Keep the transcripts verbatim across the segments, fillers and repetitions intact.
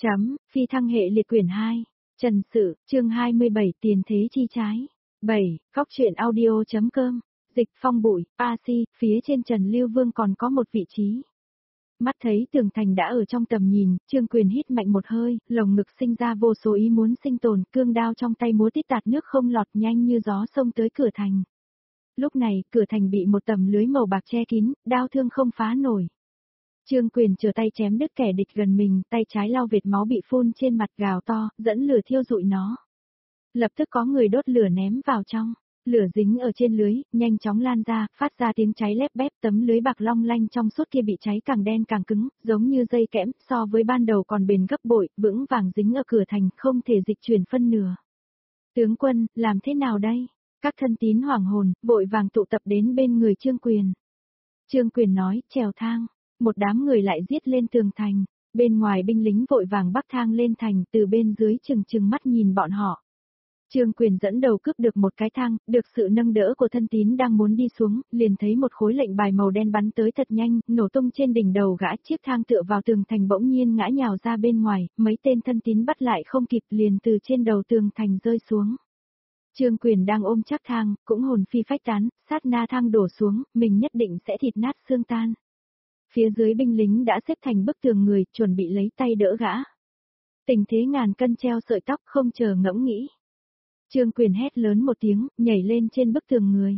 Chấm, phi thăng hệ liệt quyển hai. Trần Sự, chương hai mươi bảy tiền thế chi trái. bảy, Phóc truyện audio.com. Dịch phong bụi, a si, phía trên Trần Lưu Vương còn có một vị trí. Mắt thấy tường thành đã ở trong tầm nhìn, Trương Quyền hít mạnh một hơi, lồng ngực sinh ra vô số ý muốn sinh tồn, cương đao trong tay múa tít tạt nước không lọt nhanh như gió xông tới cửa thành. Lúc này, cửa thành bị một tầm lưới màu bạc che kín, đao thương không phá nổi. Trương Quyền trở tay chém đứt kẻ địch gần mình, tay trái lau vệt máu bị phun trên mặt gào to, dẫn lửa thiêu rụi nó. Lập tức có người đốt lửa ném vào trong, lửa dính ở trên lưới, nhanh chóng lan ra, phát ra tiếng cháy lép bép, tấm lưới bạc long lanh trong suốt kia bị cháy càng đen càng cứng, giống như dây kẽm, so với ban đầu còn bền gấp bội, vững vàng dính ở cửa thành, không thể dịch chuyển phân nửa. Tướng quân, làm thế nào đây? Các thân tín hoảng hồn, vội vàng tụ tập đến bên người Trương Quyền. Trương Quyền nói, trèo thang. Một đám người lại giết lên tường thành, bên ngoài binh lính vội vàng bắc thang lên thành, từ bên dưới chừng chừng mắt nhìn bọn họ. Trương Quyền dẫn đầu cướp được một cái thang, được sự nâng đỡ của thân tín đang muốn đi xuống, liền thấy một khối lệnh bài màu đen bắn tới thật nhanh, nổ tung trên đỉnh đầu gã, chiếc thang tựa vào tường thành bỗng nhiên ngã nhào ra bên ngoài, mấy tên thân tín bắt lại không kịp liền từ trên đầu tường thành rơi xuống. Trương Quyền đang ôm chắc thang, cũng hồn phi phách tán, sát na thang đổ xuống, mình nhất định sẽ thịt nát xương tan. Phía dưới binh lính đã xếp thành bức tường người, chuẩn bị lấy tay đỡ gã. Tình thế ngàn cân treo sợi tóc không chờ ngẫm nghĩ. Trương Quyền hét lớn một tiếng, nhảy lên trên bức tường người.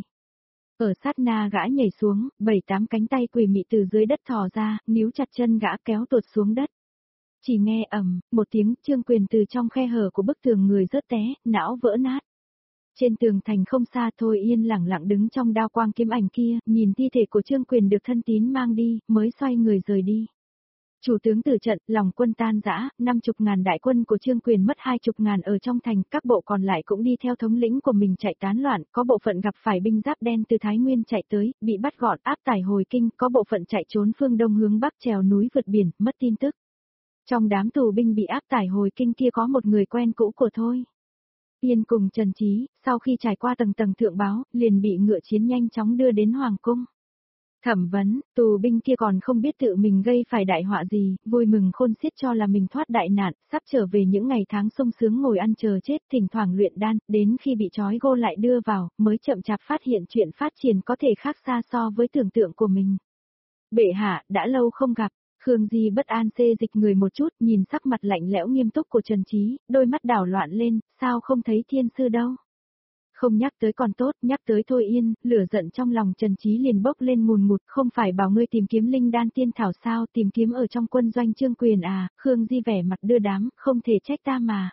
Ở sát na gã nhảy xuống, bảy tám cánh tay quỷ mị từ dưới đất thò ra, níu chặt chân gã kéo tuột xuống đất. Chỉ nghe ầm, một tiếng, Trương Quyền từ trong khe hở của bức tường người rớt té, não vỡ nát. Trên tường thành không xa Thôi Yên lẳng lặng đứng trong đao quang kiếm ảnh kia, nhìn thi thể của Trương Quyền được thân tín mang đi, mới xoay người rời đi. Chủ tướng tử trận, lòng quân tan rã, năm chục ngàn đại quân của Trương Quyền mất hai chục ngàn ở trong thành, các bộ còn lại cũng đi theo thống lĩnh của mình chạy tán loạn, có bộ phận gặp phải binh giáp đen từ Thái Nguyên chạy tới, bị bắt gọn áp tải hồi kinh, có bộ phận chạy trốn phương đông hướng bắc trèo núi vượt biển, mất tin tức. Trong đám tù binh bị áp tải hồi kinh kia có một người quen cũ của Thôi Yên cùng Trần Trí, sau khi trải qua tầng tầng thượng báo, liền bị ngựa chiến nhanh chóng đưa đến Hoàng Cung. Thẩm vấn, tù binh kia còn không biết tự mình gây phải đại họa gì, vui mừng khôn xiết cho là mình thoát đại nạn, sắp trở về những ngày tháng sung sướng ngồi ăn chờ chết, thỉnh thoảng luyện đan, đến khi bị trói gô lại đưa vào, mới chậm chạp phát hiện chuyện phát triển có thể khác xa so với tưởng tượng của mình. Bệ hạ, đã lâu không gặp. Khương Di bất an xê dịch người một chút, nhìn sắc mặt lạnh lẽo nghiêm túc của Trần Trí, đôi mắt đảo loạn lên, sao không thấy thiên sư đâu. Không nhắc tới còn tốt, nhắc tới Thôi Yên, lửa giận trong lòng Trần Trí liền bốc lên ngùn ngụt, không phải bảo ngươi tìm kiếm linh đan tiên thảo sao, tìm kiếm ở trong quân doanh Trương Quyền à, Khương Di vẻ mặt đưa đám, không thể trách ta mà.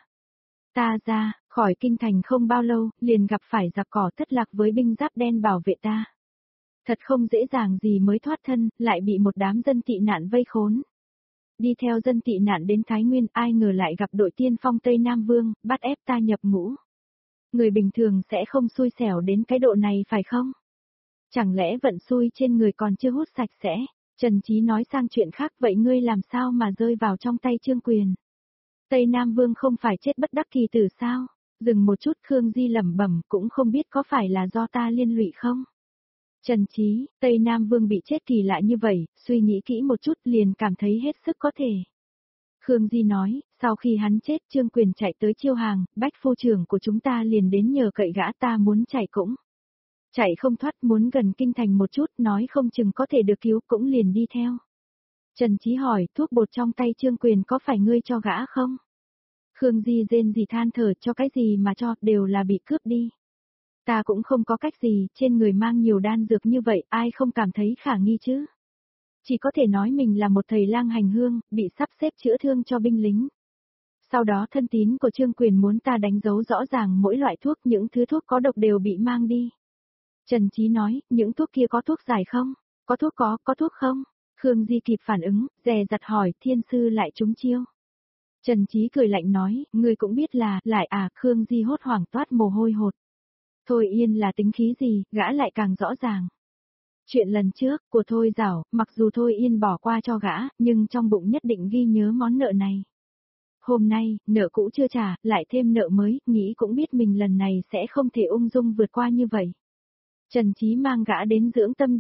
Ta ra, khỏi kinh thành không bao lâu, liền gặp phải giặc cỏ thất lạc với binh giáp đen bảo vệ ta. Thật không dễ dàng gì mới thoát thân, lại bị một đám dân tị nạn vây khốn. Đi theo dân tị nạn đến Thái Nguyên, ai ngờ lại gặp đội tiên phong Tây Nam Vương, bắt ép ta nhập ngũ. Người bình thường sẽ không xui xẻo đến cái độ này phải không? Chẳng lẽ vận xui trên người còn chưa hút sạch sẽ? Trần Trí nói sang chuyện khác, vậy ngươi làm sao mà rơi vào trong tay Trương Quyền? Tây Nam Vương không phải chết bất đắc kỳ tử sao? Dừng một chút, Khương Di lẩm bẩm, cũng không biết có phải là do ta liên lụy không? Trần Trí, Tây Nam Vương bị chết kỳ lạ như vậy, suy nghĩ kỹ một chút liền cảm thấy hết sức có thể. Khương Di nói, sau khi hắn chết Trương Quyền chạy tới chiêu hàng, bách phu trưởng của chúng ta liền đến nhờ cậy gã, ta muốn chạy cũng. Chạy không thoát, muốn gần kinh thành một chút, nói không chừng có thể được cứu, cũng liền đi theo. Trần Trí hỏi, thuốc bột trong tay Trương Quyền có phải ngươi cho gã không? Khương Di rên rỉ than thở, cho cái gì mà cho, đều là bị cướp đi. Ta cũng không có cách gì, trên người mang nhiều đan dược như vậy, ai không cảm thấy khả nghi chứ? Chỉ có thể nói mình là một thầy lang hành hương, bị sắp xếp chữa thương cho binh lính. Sau đó thân tín của Trương Quyền muốn ta đánh dấu rõ ràng mỗi loại thuốc, những thứ thuốc có độc đều bị mang đi. Trần Trí nói, những thuốc kia có thuốc giải không? Có thuốc có, có thuốc không? Khương Di kịp phản ứng, dè dặt hỏi, thiên sư lại trúng chiêu. Trần Trí cười lạnh nói, ngươi cũng biết là, lại à, Khương Di hốt hoảng toát mồ hôi hột. Thôi Yên là tính khí gì, gã lại càng rõ ràng. Chuyện lần trước, của Thôi Giảo, mặc dù Thôi Yên bỏ qua cho gã, nhưng trong bụng nhất định ghi nhớ món nợ này. Hôm nay, nợ cũ chưa trả, lại thêm nợ mới, nghĩ cũng biết mình lần này sẽ không thể ung dung vượt qua như vậy. Trần Trí mang gã đến dưỡng tâm điện,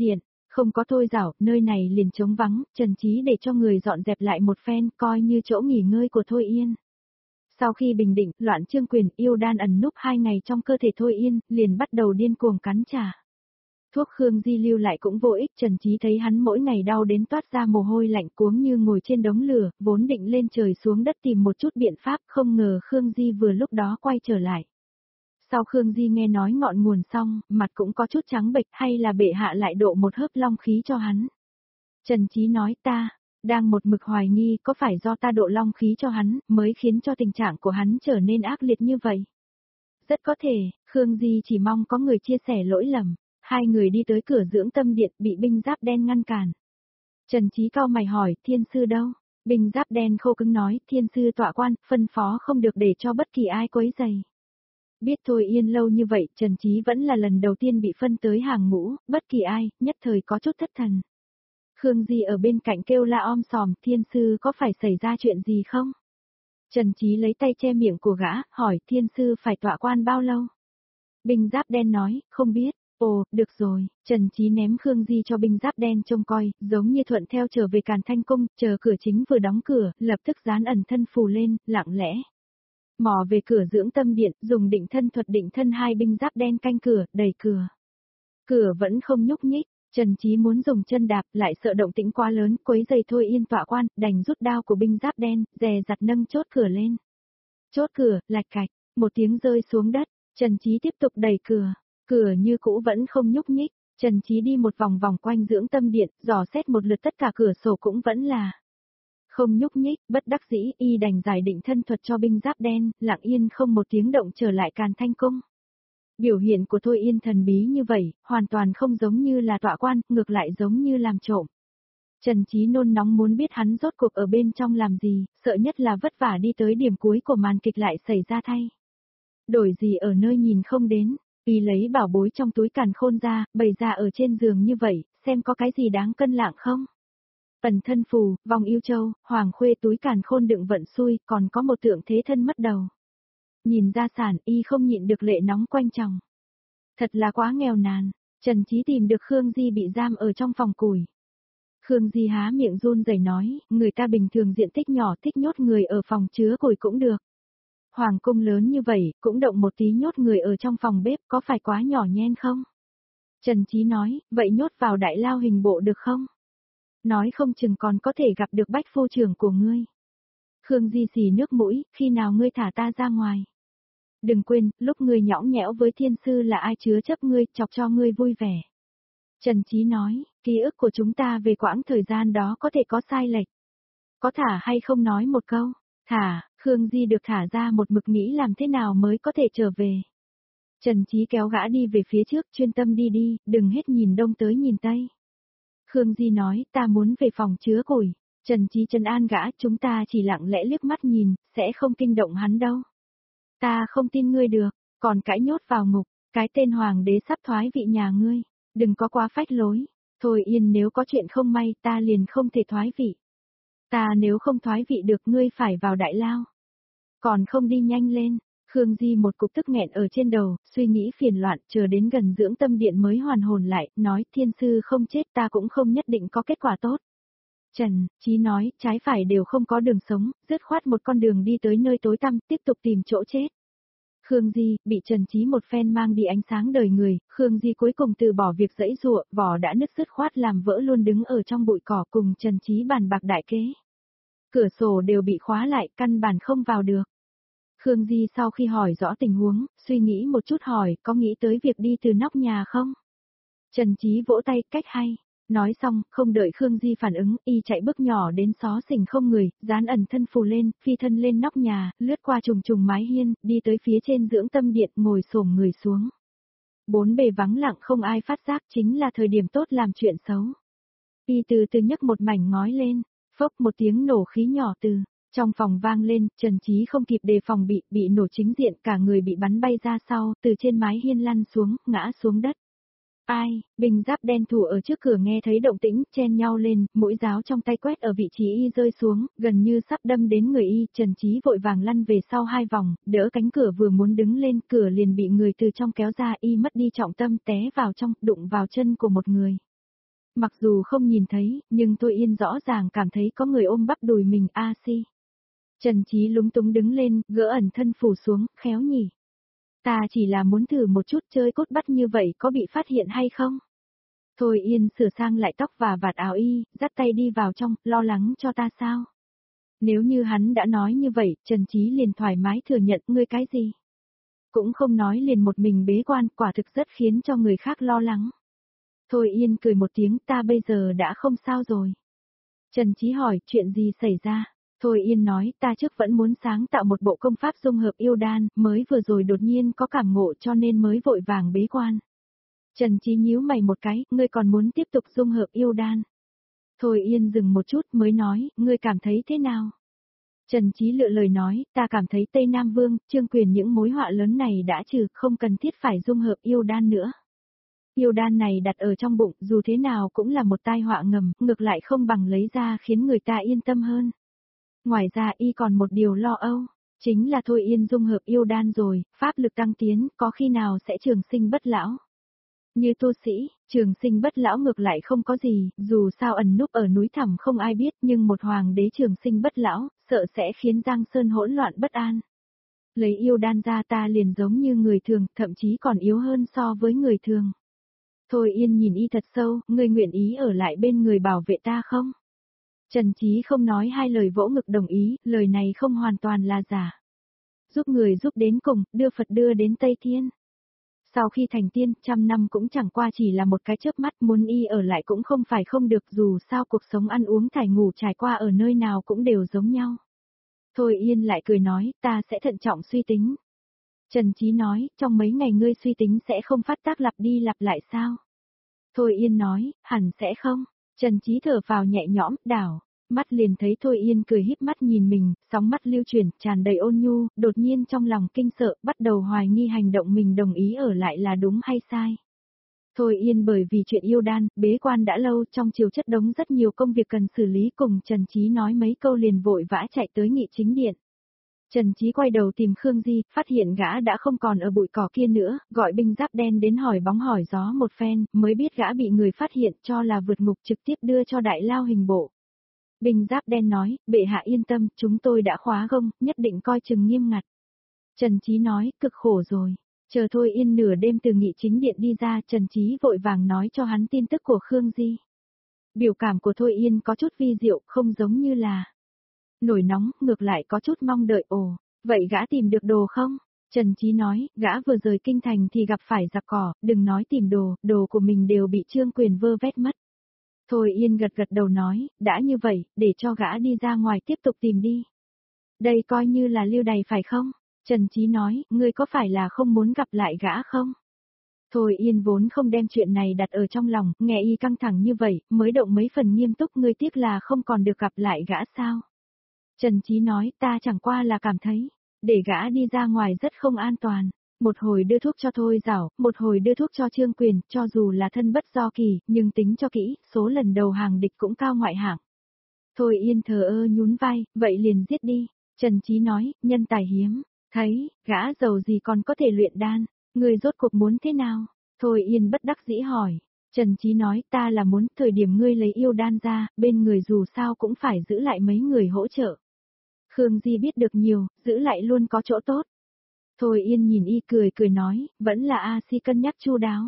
Không có Thôi Giảo, nơi này liền trống vắng, Trần Chí để cho người dọn dẹp lại một phen, coi như chỗ nghỉ ngơi của Thôi Yên. Sau khi bình định, loạn chương quyền, yêu đan ẩn núp hai ngày trong cơ thể Thôi Yên, liền bắt đầu điên cuồng cắn trả. Thuốc Khương Di lưu lại cũng vô ích, Trần Chí thấy hắn mỗi ngày đau đến toát ra mồ hôi lạnh cuống như ngồi trên đống lửa, vốn định lên trời xuống đất tìm một chút biện pháp, không ngờ Khương Di vừa lúc đó quay trở lại. Sau Khương Di nghe nói ngọn nguồn xong, mặt cũng có chút trắng bệch, hay là bệ hạ lại độ một hớp long khí cho hắn. Trần Chí nói ta, đang một mực hoài nghi có phải do ta độ long khí cho hắn, mới khiến cho tình trạng của hắn trở nên ác liệt như vậy. Rất có thể, Khương Di chỉ mong có người chia sẻ lỗi lầm. Hai người đi tới cửa dưỡng tâm điện bị binh giáp đen ngăn cản. Trần Chí cao mày hỏi, thiên sư đâu? Binh giáp đen khô cứng nói, thiên sư tọa quan, phân phó không được để cho bất kỳ ai quấy rầy. Biết Thôi Yên lâu như vậy, Trần Chí vẫn là lần đầu tiên bị phân tới hàng ngũ, bất kỳ ai, nhất thời có chút thất thần. Khương Di ở bên cạnh kêu la om sòm, thiên sư có phải xảy ra chuyện gì không? Trần Chí lấy tay che miệng của gã, hỏi thiên sư phải tọa quan bao lâu? Binh giáp đen nói, không biết. Ồ, được rồi, Trần Chí ném Khương Di cho binh giáp đen trông coi, giống như thuận theo trở về Càn Thanh Cung, chờ cửa chính vừa đóng cửa, lập tức dán ẩn thân phù lên, lặng lẽ. Mò về cửa dưỡng tâm điện, dùng định thân thuật định thân hai binh giáp đen canh cửa, đẩy cửa. Cửa vẫn không nhúc nhích, Trần Chí muốn dùng chân đạp, lại sợ động tĩnh quá lớn, quấy giày Thôi Yên tọa quan, đành rút đao của binh giáp đen, dè dặt nâng chốt cửa lên. Chốt cửa, lạch cạch, một tiếng rơi xuống đất, Trần Chí tiếp tục đẩy cửa. Cửa như cũ vẫn không nhúc nhích, Trần Chí đi một vòng vòng quanh dưỡng tâm điện, dò xét một lượt tất cả cửa sổ cũng vẫn là không nhúc nhích, bất đắc dĩ, y đành giải định thân thuật cho binh giáp đen, lặng yên không một tiếng động trở lại Càn Thanh Cung. Biểu hiện của Thôi Yên thần bí như vậy, hoàn toàn không giống như là tọa quan, ngược lại giống như làm trộm. Trần Chí nôn nóng muốn biết hắn rốt cuộc ở bên trong làm gì, sợ nhất là vất vả đi tới điểm cuối của màn kịch lại xảy ra thay. Đổi gì ở nơi nhìn không đến. Y lấy bảo bối trong túi càn khôn ra, bày ra ở trên giường như vậy, xem có cái gì đáng cân lạng không. Ẩn thân phù, vòng yêu châu, hoàng khuê túi càn khôn đựng vận xui, còn có một tượng thế thân mất đầu. Nhìn ra sản, y không nhịn được lệ nóng quanh chồng. Thật là quá nghèo nàn, Trần Chí tìm được Khương Di bị giam ở trong phòng củi. Khương Di há miệng run rẩy nói, người ta bình thường diện tích nhỏ thích nhốt người ở phòng chứa củi cũng được. Hoàng cung lớn như vậy, cũng động một tí nhốt người ở trong phòng bếp, có phải quá nhỏ nhen không? Trần Chí nói, vậy nhốt vào đại lao hình bộ được không? Nói không chừng còn có thể gặp được bách phu trưởng của ngươi. Khương Di xì nước mũi, khi nào ngươi thả ta ra ngoài? Đừng quên, lúc ngươi nhõng nhẽo với thiên sư là ai chứa chấp ngươi, chọc cho ngươi vui vẻ. Trần Chí nói, ký ức của chúng ta về quãng thời gian đó có thể có sai lệch. Có thả hay không nói một câu? Thả, Khương Di được thả ra một mực nghĩ làm thế nào mới có thể trở về. Trần Chí kéo gã đi về phía trước, chuyên tâm đi đi, đừng hết nhìn đông tới nhìn tây. Khương Di nói, ta muốn về phòng chứa củi. Trần Chí trấn an gã, chúng ta chỉ lặng lẽ liếc mắt nhìn, sẽ không kinh động hắn đâu. Ta không tin ngươi được, còn cãi nhốt vào ngục, cái tên hoàng đế sắp thoái vị nhà ngươi, đừng có quá phách lối. Thôi Yên nếu có chuyện không may ta liền không thể thoái vị. Ta nếu không thoái vị được ngươi phải vào đại lao. Còn không đi nhanh lên, Khương Di một cục tức nghẹn ở trên đầu, suy nghĩ phiền loạn, chờ đến gần dưỡng tâm điện mới hoàn hồn lại, nói thiên sư không chết ta cũng không nhất định có kết quả tốt. Trần Chí nói, trái phải đều không có đường sống, dứt khoát một con đường đi tới nơi tối tăm, tiếp tục tìm chỗ chết. Khương Di, bị Trần Chí một phen mang đi ánh sáng đời người, Khương Di cuối cùng từ bỏ việc dãy dụa, vỏ đã nứt dứt khoát làm vỡ luôn đứng ở trong bụi cỏ cùng Trần Chí bàn bạc đại kế. Cửa sổ đều bị khóa lại, căn bản không vào được. Khương Di sau khi hỏi rõ tình huống, suy nghĩ một chút hỏi, có nghĩ tới việc đi từ nóc nhà không? Trần Chí vỗ tay, cách hay. Nói xong, không đợi Khương Di phản ứng, y chạy bước nhỏ đến xó xỉnh không người, dán ẩn thân phù lên, phi thân lên nóc nhà, lướt qua trùng trùng mái hiên, đi tới phía trên dưỡng tâm điện, ngồi xổm người xuống. Bốn bề vắng lặng không ai phát giác, chính là thời điểm tốt làm chuyện xấu. Y từ từ nhấc một mảnh ngói lên, phốc một tiếng nổ khí nhỏ từ trong phòng vang lên, Trần Chí không kịp đề phòng bị, bị nổ chính diện, cả người bị bắn bay ra sau, từ trên mái hiên lăn xuống, ngã xuống đất. Ai, binh giáp đen thủ ở trước cửa nghe thấy động tĩnh, chen nhau lên, mũi giáo trong tay quét ở vị trí y rơi xuống, gần như sắp đâm đến người y, Trần Chí vội vàng lăn về sau hai vòng, đỡ cánh cửa vừa muốn đứng lên, cửa liền bị người từ trong kéo ra, y mất đi trọng tâm té vào trong, đụng vào chân của một người. Mặc dù không nhìn thấy, nhưng Thôi Yên rõ ràng cảm thấy có người ôm bắp đùi mình a si. Trần Chí lúng túng đứng lên, gỡ ẩn thân phủ xuống, khéo nhỉ. Ta chỉ là muốn thử một chút chơi cốt bắt như vậy có bị phát hiện hay không? Thôi Yên sửa sang lại tóc và vạt áo y, dắt tay đi vào trong, lo lắng cho ta sao? Nếu như hắn đã nói như vậy, Trần Chí liền thoải mái thừa nhận ngươi cái gì? Cũng không nói liền một mình bế quan, quả thực rất khiến cho người khác lo lắng. Thôi Yên cười một tiếng, ta bây giờ đã không sao rồi. Trần Chí hỏi, chuyện gì xảy ra? Thôi Yên nói, ta trước vẫn muốn sáng tạo một bộ công pháp dung hợp yêu đan, mới vừa rồi đột nhiên có cảm ngộ cho nên mới vội vàng bế quan. Trần Chí nhíu mày một cái, ngươi còn muốn tiếp tục dung hợp yêu đan. Thôi Yên dừng một chút mới nói, ngươi cảm thấy thế nào? Trần Chí lựa lời nói, ta cảm thấy Tây Nam Vương, Trương Quyền những mối họa lớn này đã trừ, không cần thiết phải dung hợp yêu đan nữa. Yêu đan này đặt ở trong bụng, dù thế nào cũng là một tai họa ngầm, ngược lại không bằng lấy ra khiến người ta yên tâm hơn. Ngoài ra y còn một điều lo âu, chính là Thôi Yên dung hợp yêu đan rồi, pháp lực tăng tiến, có khi nào sẽ trường sinh bất lão. Như tu sĩ, trường sinh bất lão ngược lại không có gì, dù sao ẩn núp ở núi thẳm không ai biết, nhưng một hoàng đế trường sinh bất lão, sợ sẽ khiến Giang Sơn hỗn loạn bất an. Lấy yêu đan ra ta liền giống như người thường, thậm chí còn yếu hơn so với người thường. Thôi Yên nhìn y thật sâu, ngươi nguyện ý ở lại bên người bảo vệ ta không? Trần Chí không nói hai lời vỗ ngực đồng ý, lời này không hoàn toàn là giả. Giúp người giúp đến cùng, đưa Phật đưa đến Tây Thiên. Sau khi thành tiên, trăm năm cũng chẳng qua chỉ là một cái chớp mắt, muốn y ở lại cũng không phải không được, dù sao cuộc sống ăn uống thải ngủ trải qua ở nơi nào cũng đều giống nhau. Thôi Yên lại cười nói, ta sẽ thận trọng suy tính. Trần Chí nói, trong mấy ngày ngươi suy tính sẽ không phát tác lặp đi lặp lại sao? Thôi Yên nói, hẳn sẽ không. Trần Chí thở vào nhẹ nhõm, đảo. Mắt liền thấy Thôi Yên cười híp mắt nhìn mình, sóng mắt lưu chuyển, tràn đầy ôn nhu, đột nhiên trong lòng kinh sợ, bắt đầu hoài nghi hành động mình đồng ý ở lại là đúng hay sai. Thôi Yên bởi vì chuyện yêu đan, bế quan đã lâu, trong chiều chất đống rất nhiều công việc cần xử lý, cùng Trần Chí nói mấy câu liền vội vã chạy tới nghị chính điện. Trần Chí quay đầu tìm Khương Di, phát hiện gã đã không còn ở bụi cỏ kia nữa, gọi binh giáp đen đến hỏi bóng hỏi gió một phen, mới biết gã bị người phát hiện cho là vượt ngục, trực tiếp đưa cho đại lao hình bộ. Binh giáp đen nói, bệ hạ yên tâm, chúng tôi đã khóa gông, nhất định coi chừng nghiêm ngặt. Trần Chí nói, cực khổ rồi. Chờ Thôi Yên nửa đêm từ nghị chính điện đi ra, Trần Chí vội vàng nói cho hắn tin tức của Khương Di. Biểu cảm của Thôi Yên có chút vi diệu, không giống như là nổi nóng, ngược lại có chút mong đợi. Ồ, vậy gã tìm được đồ không? Trần Chí nói, gã vừa rời kinh thành thì gặp phải giặc cỏ, đừng nói tìm đồ, đồ của mình đều bị Trương Quyền vơ vét mất. Thôi Yên gật gật đầu nói, đã như vậy, để cho gã đi ra ngoài tiếp tục tìm đi. Đây coi như là lưu đày phải không? Trần Chí nói, ngươi có phải là không muốn gặp lại gã không? Thôi Yên vốn không đem chuyện này đặt ở trong lòng, nghe y căng thẳng như vậy, mới động mấy phần nghiêm túc, ngươi tiếc là không còn được gặp lại gã sao? Trần Chí nói, ta chẳng qua là cảm thấy, để gã đi ra ngoài rất không an toàn. Một hồi đưa thuốc cho Thôi Giảo, một hồi đưa thuốc cho Trương Quyền, cho dù là thân bất do kỳ, nhưng tính cho kỹ, số lần đầu hàng địch cũng cao ngoại hạng. Thôi Yên thờ ơ nhún vai, vậy liền giết đi. Trần Chí nói, nhân tài hiếm, thấy, gã giàu gì còn có thể luyện đan, người rốt cuộc muốn thế nào? Thôi Yên bất đắc dĩ hỏi. Trần Chí nói, ta là muốn, thời điểm ngươi lấy yêu đan ra, bên người dù sao cũng phải giữ lại mấy người hỗ trợ. Khương Di biết được nhiều, giữ lại luôn có chỗ tốt. Thôi Yên nhìn y cười cười nói, vẫn là A Si cân nhắc chu đáo.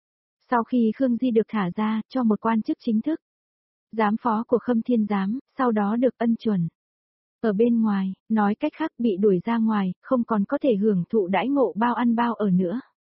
Sau khi Khương Di được thả ra, cho một quan chức chính thức. Giám phó của Khâm Thiên Giám, sau đó được ân chuẩn. Ở bên ngoài, nói cách khác bị đuổi ra ngoài, không còn có thể hưởng thụ đãi ngộ bao ăn bao ở nữa.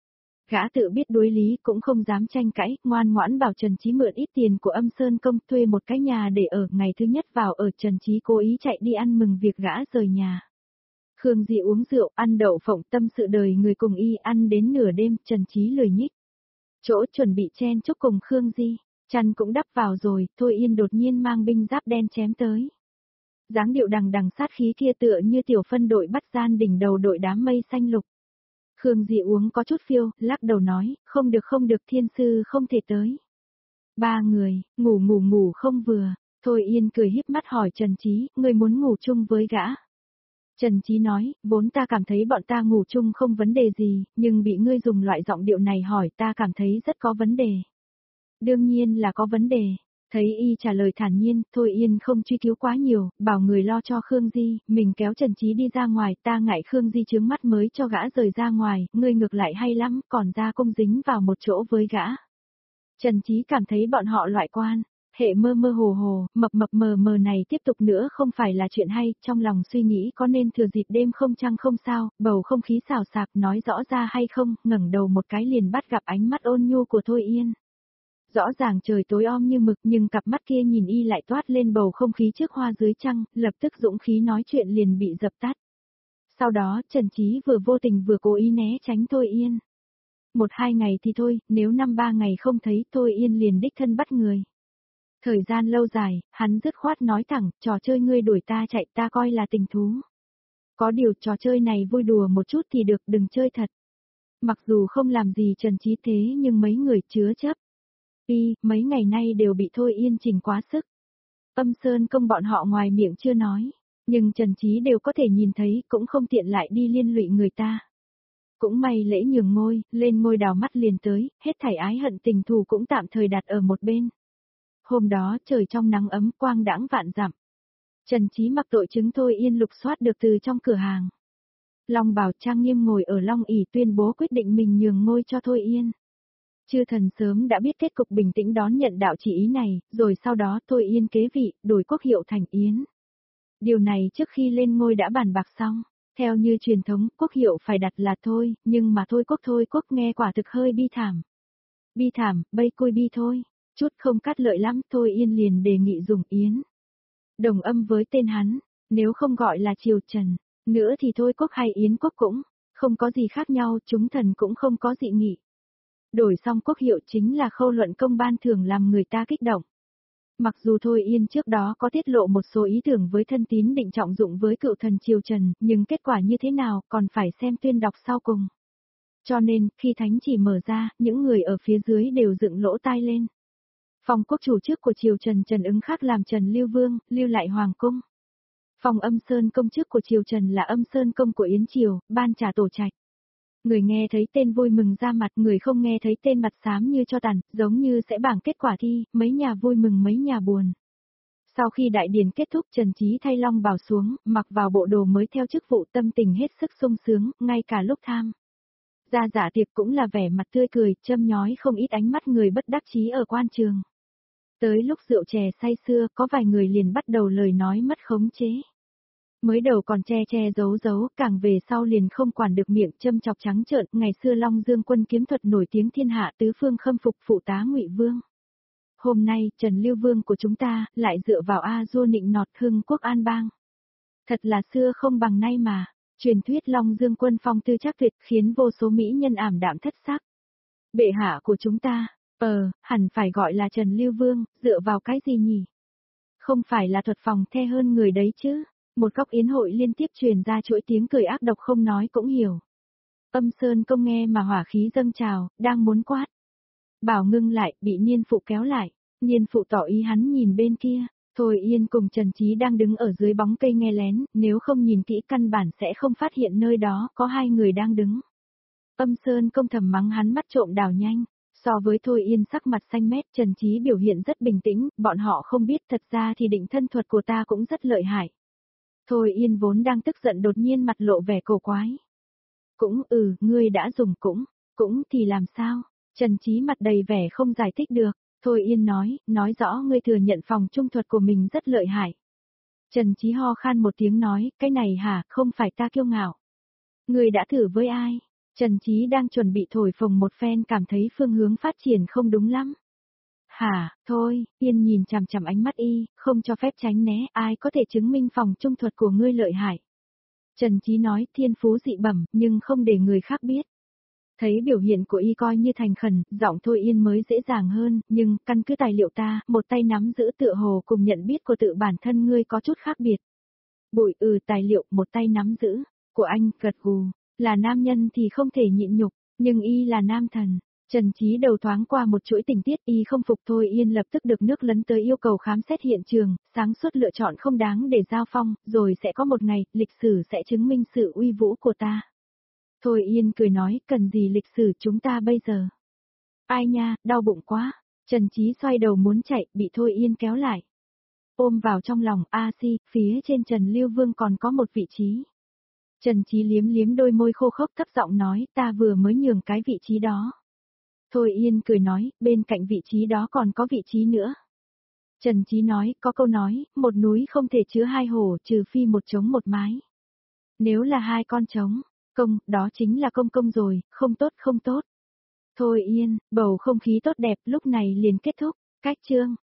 Gã tự biết đối lý cũng không dám tranh cãi, ngoan ngoãn bảo Trần Chí mượn ít tiền của Âm Sơn Công thuê một cái nhà để ở, ngày thứ nhất vào ở Trần Chí cố ý chạy đi ăn mừng việc gã rời nhà. Khương Di uống rượu, ăn đậu phộng, tâm sự đời người cùng y, ăn đến nửa đêm, Trần Chí lười nhích. Chỗ chuẩn bị chen chúc cùng Khương Di, chăn cũng đắp vào rồi, Thôi Yên đột nhiên mang binh giáp đen chém tới. Dáng điệu đằng đằng sát khí kia tựa như tiểu phân đội bắt gian đỉnh đầu đội đám mây xanh lục. Khương Di uống có chút phiêu, lắc đầu nói, không được không được, thiên sư không thể tới. Ba người, ngủ ngủ ngủ không vừa, Thôi Yên cười híp mắt hỏi Trần Chí, ngươi muốn ngủ chung với gã? Trần Chí nói, vốn ta cảm thấy bọn ta ngủ chung không vấn đề gì, nhưng bị ngươi dùng loại giọng điệu này hỏi ta cảm thấy rất có vấn đề. Đương nhiên là có vấn đề. Thấy y trả lời thản nhiên, Thôi Yên không truy cứu quá nhiều, bảo người lo cho Khương Di, mình kéo Trần Chí đi ra ngoài, ta ngại Khương Di chướng mắt mới cho gã rời ra ngoài, ngươi ngược lại hay lắm, còn ra cung dính vào một chỗ với gã. Trần Chí cảm thấy bọn họ loại quan, hệ mơ mơ hồ hồ, mập mập mờ mờ này tiếp tục nữa không phải là chuyện hay, trong lòng suy nghĩ có nên thừa dịp đêm không trăng không sao, bầu không khí xào xạc nói rõ ra hay không, ngẩng đầu một cái liền bắt gặp ánh mắt ôn nhu của Thôi Yên. Rõ ràng trời tối om như mực nhưng cặp mắt kia nhìn y lại toát lên bầu không khí trước hoa dưới trăng, lập tức dũng khí nói chuyện liền bị dập tắt. Sau đó Trần Chí vừa vô tình vừa cố ý né tránh Thôi Yên. Một hai ngày thì thôi, nếu năm ba ngày không thấy Thôi Yên liền đích thân bắt người. Thời gian lâu dài, hắn dứt khoát nói thẳng, trò chơi ngươi đuổi ta chạy ta coi là tình thú. Có điều trò chơi này vui đùa một chút thì được, đừng chơi thật. Mặc dù không làm gì Trần Chí thế nhưng mấy người chứa chấp. Y, mấy ngày nay đều bị Thôi Yên chỉnh quá sức. Âm Sơn Công bọn họ ngoài miệng chưa nói, nhưng Trần Chí đều có thể nhìn thấy, cũng không tiện lại đi liên lụy người ta. Cũng may lễ nhường ngôi, lên ngôi đào mắt liền tới, hết thảy ái hận tình thù cũng tạm thời đặt ở một bên. Hôm đó trời trong nắng ấm quang đãng vạn dặm. Trần Chí mặc tội chứng Thôi Yên lục soát được từ trong cửa hàng. Long Bảo trang nghiêm ngồi ở Long ỷ tuyên bố quyết định mình nhường ngôi cho Thôi Yên. Chư thần sớm đã biết kết cục bình tĩnh đón nhận đạo chỉ ý này, rồi sau đó Thôi Yên kế vị, đổi quốc hiệu thành Yến. Điều này trước khi lên ngôi đã bàn bạc xong. Theo như truyền thống, quốc hiệu phải đặt là Thôi, nhưng mà Thôi Quốc Thôi Quốc nghe quả thực hơi bi thảm. Bi thảm, bây côi bi thôi. Chút không cắt lợi lắm, Thôi Yên liền đề nghị dùng Yến. Đồng âm với tên hắn, nếu không gọi là Triều Trần, nữa thì Thôi Quốc hay Yến Quốc cũng, không có gì khác nhau, chúng thần cũng không có dị nghị. Đổi xong quốc hiệu chính là khâu luận công ban thưởng làm người ta kích động. Mặc dù Thôi Yên trước đó có tiết lộ một số ý tưởng với thân tín định trọng dụng với cựu thần Triều Trần, nhưng kết quả như thế nào còn phải xem tuyên đọc sau cùng. Cho nên, khi thánh chỉ mở ra, những người ở phía dưới đều dựng lỗ tai lên. Phòng quốc chủ trước của Triều Trần Trần ứng khắc làm Trần Lưu Vương, lưu lại Hoàng Cung. Phòng Âm Sơn Công chức của Triều Trần là Âm Sơn Công của Yến Triều, ban trả tổ trạch. Người nghe thấy tên vui mừng ra mặt, người không nghe thấy tên mặt xám như cho tàn, giống như sẽ bảng kết quả thi, mấy nhà vui mừng mấy nhà buồn. Sau khi đại điển kết thúc Trần Chí thay long bào xuống, mặc vào bộ đồ mới theo chức vụ tâm tình hết sức sung sướng, ngay cả lúc tham. Ra dạ tiệc cũng là vẻ mặt tươi cười, châm nhói không ít ánh mắt người bất đắc chí ở quan trường. Tới lúc rượu chè say xưa, có vài người liền bắt đầu lời nói mất khống chế. Mới đầu còn che che giấu giấu, càng về sau liền không quản được miệng châm chọc trắng trợn, ngày xưa Long Dương quân kiếm thuật nổi tiếng thiên hạ tứ phương khâm phục phụ tá Ngụy Vương. Hôm nay, Trần Lưu Vương của chúng ta, lại dựa vào A Du nịnh nọt hưng quốc an bang. Thật là xưa không bằng nay mà, truyền thuyết Long Dương quân phong tư chắc tuyệt khiến vô số mỹ nhân ảm đạm thất sắc. Bệ hạ của chúng ta, ờ, hẳn phải gọi là Trần Lưu Vương, dựa vào cái gì nhỉ? Không phải là thuật phòng the hơn người đấy chứ? Một góc yến hội liên tiếp truyền ra chuỗi tiếng cười ác độc không nói cũng hiểu. Âm Sơn Công nghe mà hỏa khí dâng trào, đang muốn quát. Bảo ngưng lại, bị Niên Phụ kéo lại. Niên Phụ tỏ ý hắn nhìn bên kia. Thôi Yên cùng Trần Chí đang đứng ở dưới bóng cây nghe lén, nếu không nhìn kỹ căn bản sẽ không phát hiện nơi đó có hai người đang đứng. Âm Sơn Công thầm mắng hắn mắt trộm đảo nhanh. So với Thôi Yên sắc mặt xanh mét, Trần Chí biểu hiện rất bình tĩnh, bọn họ không biết thật ra thì định thân thuật của ta cũng rất lợi hại. Thôi Yên vốn đang tức giận đột nhiên mặt lộ vẻ cổ quái. Cũng ừ, ngươi đã dùng cũng, cũng thì làm sao? Trần Chí mặt đầy vẻ không giải thích được. Thôi Yên nói, nói rõ ngươi thừa nhận phòng trung thuật của mình rất lợi hại. Trần Chí ho khan một tiếng nói, cái này hả, không phải ta kiêu ngạo. Ngươi đã thử với ai? Trần Chí đang chuẩn bị thổi phồng một phen cảm thấy phương hướng phát triển không đúng lắm. Hả, thôi, Yên nhìn chằm chằm ánh mắt y, không cho phép tránh né, ai có thể chứng minh phòng trung thuật của ngươi lợi hại. Trần Chí nói thiên phú dị bẩm, nhưng không để người khác biết. Thấy biểu hiện của y coi như thành khẩn, giọng Thôi Yên mới dễ dàng hơn, nhưng căn cứ tài liệu ta, một tay nắm giữ tựa hồ cùng nhận biết của tự bản thân ngươi có chút khác biệt. Bụi ừ tài liệu, một tay nắm giữ, của anh, gật gù, là nam nhân thì không thể nhịn nhục, nhưng y là nam thần. Trần Chí đầu thoáng qua một chuỗi tình tiết y không phục Thôi Yên lập tức được nước lấn tới yêu cầu khám xét hiện trường, sáng suốt lựa chọn không đáng để giao phong, rồi sẽ có một ngày, lịch sử sẽ chứng minh sự uy vũ của ta. Thôi Yên cười nói, cần gì lịch sử chúng ta bây giờ? Ai nha, đau bụng quá. Trần Chí xoay đầu muốn chạy, bị Thôi Yên kéo lại. Ôm vào trong lòng, a si, phía trên Trần Lưu Vương còn có một vị trí. Trần Chí liếm liếm đôi môi khô khốc thấp giọng nói, ta vừa mới nhường cái vị trí đó. Thôi Yên cười nói, bên cạnh vị trí đó còn có vị trí nữa. Trần Chí nói, có câu nói, một núi không thể chứa hai hổ, trừ phi một trống một mái. Nếu là hai con trống, công, đó chính là công công rồi, không tốt không tốt. Thôi Yên, bầu không khí tốt đẹp lúc này liền kết thúc, cách chương.